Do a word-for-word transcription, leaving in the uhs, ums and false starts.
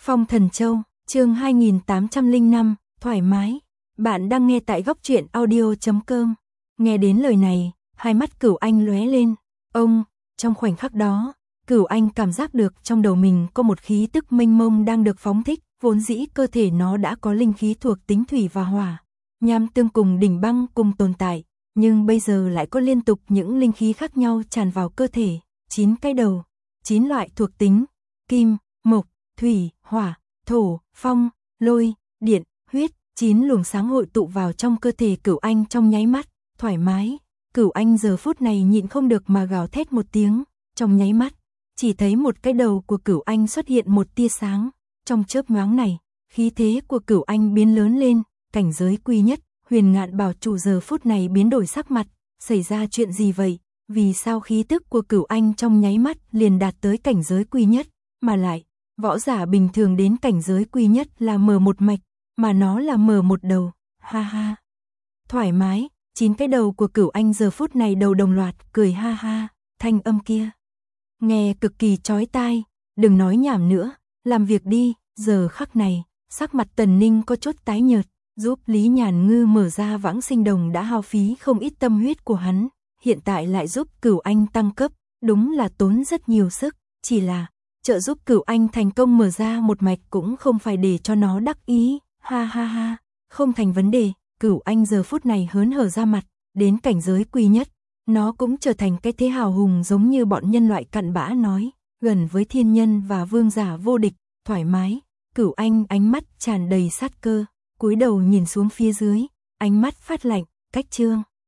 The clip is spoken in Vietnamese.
Phong Thần Châu, chương hai nghìn tám trăm lẻ năm, thoải mái. Bạn đang nghe tại góc truyện audio chấm com. Nghe đến lời này, hai mắt Cửu Anh lóe lên. Ông, trong khoảnh khắc đó, Cửu Anh cảm giác được trong đầu mình có một khí tức mênh mông đang được phóng thích, vốn dĩ cơ thể nó đã có linh khí thuộc tính thủy và hỏa, nham tương cùng đỉnh băng cùng tồn tại, nhưng bây giờ lại có liên tục những linh khí khác nhau tràn vào cơ thể, chín cái đầu, chín loại thuộc tính, kim, mộc, thủy, hỏa, thổ, phong, lôi, điện, huyết, chín luồng sáng hội tụ vào trong cơ thể Cửu Anh trong nháy mắt, thoải mái. Cửu Anh giờ phút này nhịn không được mà gào thét một tiếng, trong nháy mắt, chỉ thấy một cái đầu của Cửu Anh xuất hiện một tia sáng, trong chớp nhoáng này, khí thế của Cửu Anh biến lớn lên, cảnh giới quy nhất. Huyền Ngạn Bảo chủ giờ phút này biến đổi sắc mặt, xảy ra chuyện gì vậy? Vì sao khí tức của Cửu Anh trong nháy mắt liền đạt tới cảnh giới quy nhất, mà lại, võ giả bình thường đến cảnh giới quy nhất là mở một mạch, mà nó là mở một đầu, ha ha. Thoải mái, chín cái đầu của Cửu Anh giờ phút này đầu đồng loạt, cười ha ha, thanh âm kia. Nghe cực kỳ chói tai, đừng nói nhảm nữa, làm việc đi, giờ khắc này, sắc mặt Tần Ninh có chút tái nhợt. Giúp Lý Nhàn Ngư mở ra vãng sinh đồng đã hao phí không ít tâm huyết của hắn, hiện tại lại giúp Cửu Anh tăng cấp, đúng là tốn rất nhiều sức, chỉ là trợ giúp Cửu Anh thành công mở ra một mạch cũng không phải để cho nó đắc ý, ha ha ha, không thành vấn đề. Cửu Anh giờ phút này hớn hở ra mặt, đến cảnh giới quy nhất, nó cũng trở thành cái thế hào hùng giống như bọn nhân loại cặn bã nói, gần với thiên nhân và vương giả vô địch, thoải mái. Cửu Anh ánh mắt tràn đầy sát cơ, cúi đầu nhìn xuống phía dưới, ánh mắt phát lạnh, cách chương.